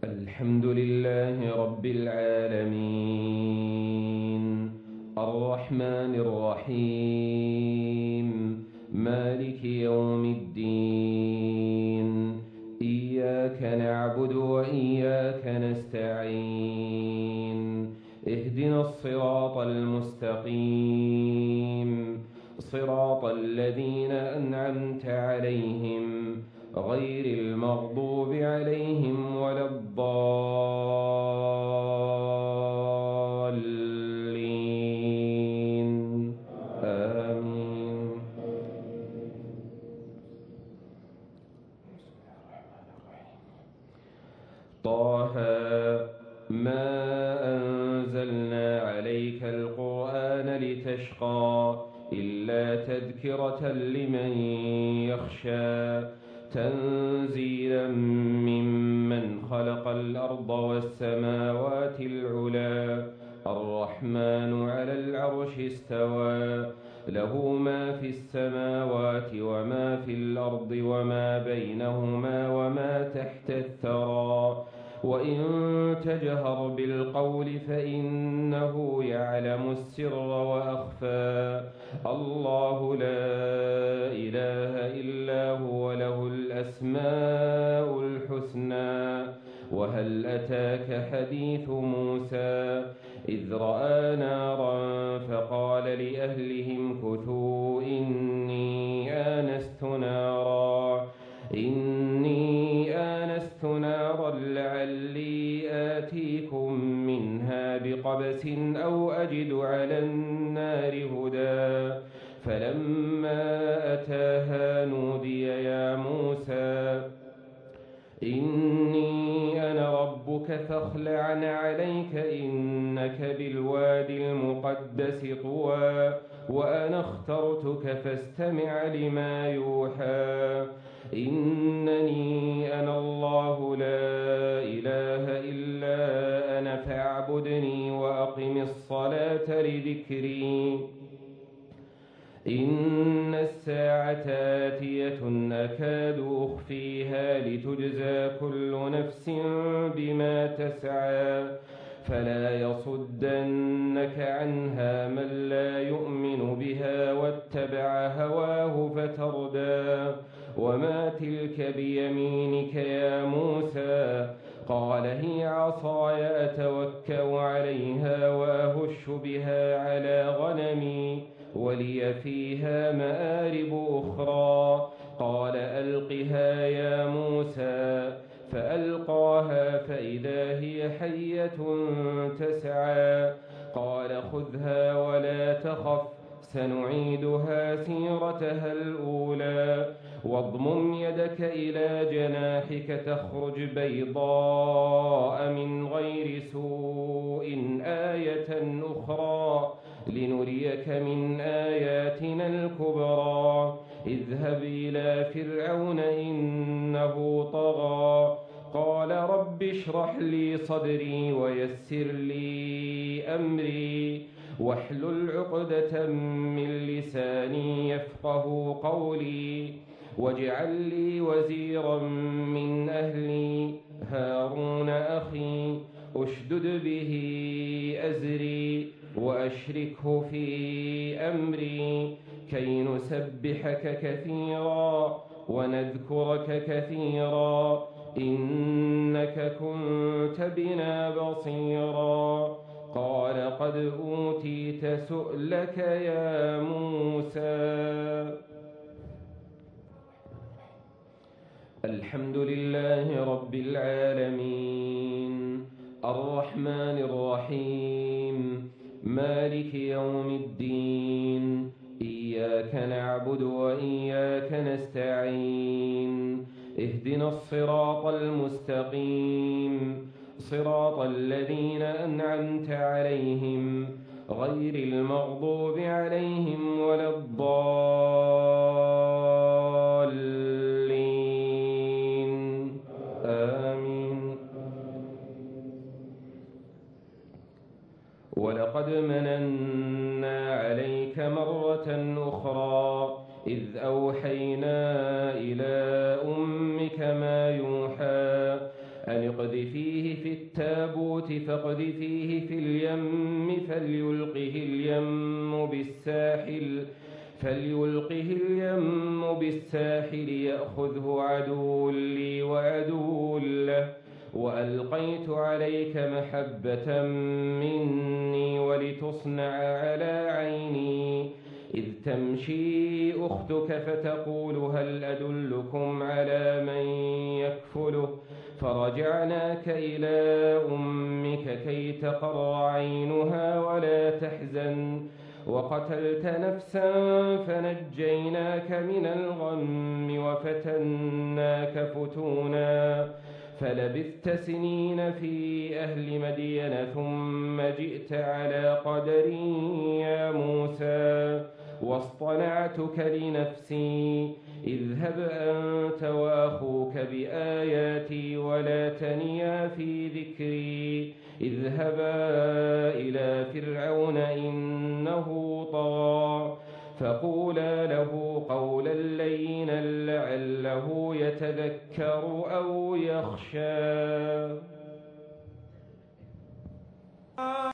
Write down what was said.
الحمد لله رب العالمين الرحمن الرحيم مالك يوم الدين إياك نعبد وإياك نستعين اهدنا الصراط المستقيم صراط الذين أنعمت عليهم غير المغضوب عليهم ولا الضالين آمين. طه ما أنزلنا عليك القرآن لتشقى إلا تذكرة لمن يخشى تنزيلا ممن خلق الأرض والسماوات العلى الرحمن على العرش استوى له ما في السماوات وما في الأرض وما بينهما وما تحت الثرى وإن تجهر بالقول فإنه يعلم السر وأخفى الله لا إله إلا هو له الأسماء الحسنى. وهل أتاك حديث موسى إذ رأى نارا فقال لأهلهم كثوا إني آنست نارا لعلي آتيكم منها بقبس أو أجد على النار هدى فلما أتاها نودي يا موسى إني أنا ربك فاخلع عليك إنك بالوادي المقدس طوى وأنا اخترتك فاستمع لما يوحى إنني أنا الله لا إله إلا أنا فاعبدني وأقم الصلاة لذكري إن الساعة آتية أكاد أخفيها لتجزى كل نفس بما تسعى فلا يصدنك عنها من لا يؤمن بها واتبع هواه فتردى وما تلك بيمينك يا موسى قال هي عصاي أتوكأ عليها وأهش بها على غنمي ولي فيها مآرب أخرى قال ألقها يا موسى فألقاها فإذا هي حية تسعى قال خذها ولا تخف سنعيدها سيرتها الأولى واضمم يدك إلى جناحك تخرج بيضاء من غير سوء آية أخرى لنريك من آياتنا الكبرى اذهب إلى فرعون إنه طغى قال رب اشرح لي صدري ويسر لي أمري واحلل عقدة من لساني يفقه قولي واجعل لي وزيرا من أهلي هارون أخي أشدد به أزري وأشركه في أمري كي نسبحك كثيرا ونذكرك كثيرا إنك كنت بنا بصيرا قال قد أوتيت سؤلك يا موسى. الحمد لله رب العالمين الرحمن الرحيم مالك يوم الدين إياك نعبد وإياك نستعين اهدنا الصراط المستقيم صراط الذين أنعمت عليهم غير المغضوب عليهم ولا الضالين آمين. ولقد مننا عليك مرة أخرى إذ أوحينا إلى أمك ما يوحى أن اقذفيه فاقذفيه في التابوت فاقذفيه في اليم فليلقه اليم بالساحل يأخذه عدو لي وعدو له وألقيت عليك محبة مني ولتصنع على عيني إذ تمشي أختك فتقول هل أدلكم على من يكفله فرجعناك إلى أمك كي تقر عينها ولا تحزن وقتلت نفسا فنجيناك من الغم وفتناك فتونا فلبثت سنين في أهل مدين ثم جئت على قدر يا موسى واصطنعتك لنفسي اذهب أنت وأخوك بآياتي ولا تنيا في ذكري اذهبا إلى فرعون إنه طغى فقولا له قولا لينا لعله يتذكر أو يخشى